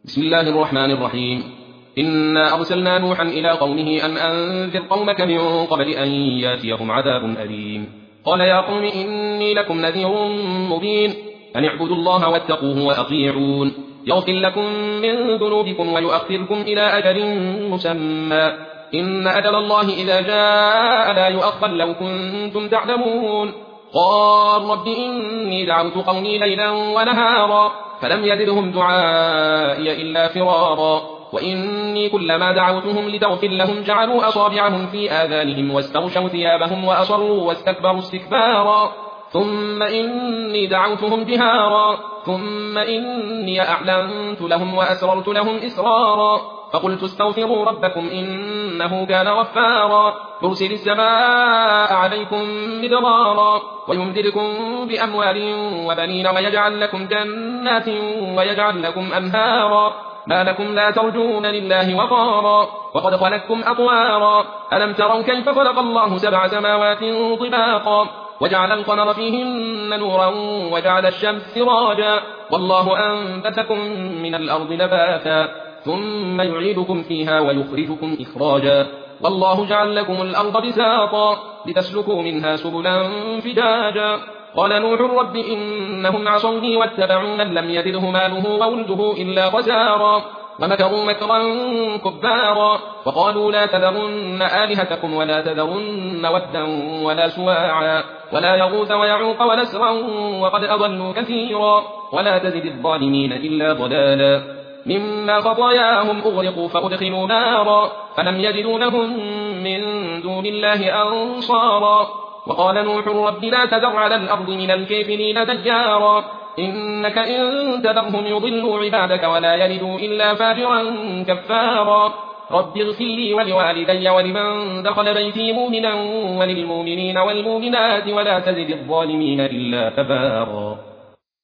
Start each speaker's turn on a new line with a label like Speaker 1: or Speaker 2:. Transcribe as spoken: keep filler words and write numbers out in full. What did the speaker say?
Speaker 1: بسم الله الرحمن الرحيم. إنا أرسلنا نوحا إلى قومه أن أنذر قومك من قبل أن ياتيهم عذاب أليم. قال يا قوم إني لكم نذير مبين أن اعبدوا الله واتقوه وأطيعون يغفر لكم من ذنوبكم ويؤخركم إلى أجل مسمى إن أجل الله إذا جاء لا يؤخر لو كنتم تعلمون. قال رب إني دعوت قومي ليلا ونهارا فلم يزدهم دعائي إلا فرارا وإني كلما دعوتهم لتغفر لهم جعلوا أصابعهم في آذانهم واستغشوا ثيابهم وأصروا واستكبروا استكبارا ثم إني دعوتهم جهارا ثم إني أعلنت لهم وأسررت لهم إسرارا فقلت استغفروا ربكم إنه كان غفارا يرسل السماء عليكم مدرارا ويمددكم بأموال وبنين ويجعل لكم جنات ويجعل لكم أنهارا ما لكم لا ترجون لله وقارا وقد خلقكم أطوارا ألم تروا كيف خلق الله سبع سماوات طباقا وجعل القمر فيهن نورا وجعل الشمس سراجا والله أنبتكم من الأرض نباتا ثم يعيدكم فيها ويخرجكم إخراجا والله جعل لكم الأرض بساطا لتسلكوا منها سبلا فجاجا قال نوح رب إنهم عصوني واتبعوا من لم يزده ماله وولده إلا خسارا ومكروا مكرا كبارا وقالوا لا تذرن آلهتكم ولا تذرن ودا ولا سواعا ولا يغوث ويعوق ونسرا وقد أضلوا كثيرا ولا تزد الظالمين إلا ضلالا مما خطاياهم أغرقوا فأدخلوا نارا فلم يجدوا لهم من دون الله أنصارا وقال نوح رب لا تذر على الأرض من الكافرين ديارا إنك إن تذرهم يضلوا عبادك ولا يلدوا إلا فاجرا كفارا رب اغفر لي ولوالدي ولمن دخل بيتي مؤمنا وللمؤمنين والمؤمنات ولا تزد الظالمين إلا تبارا.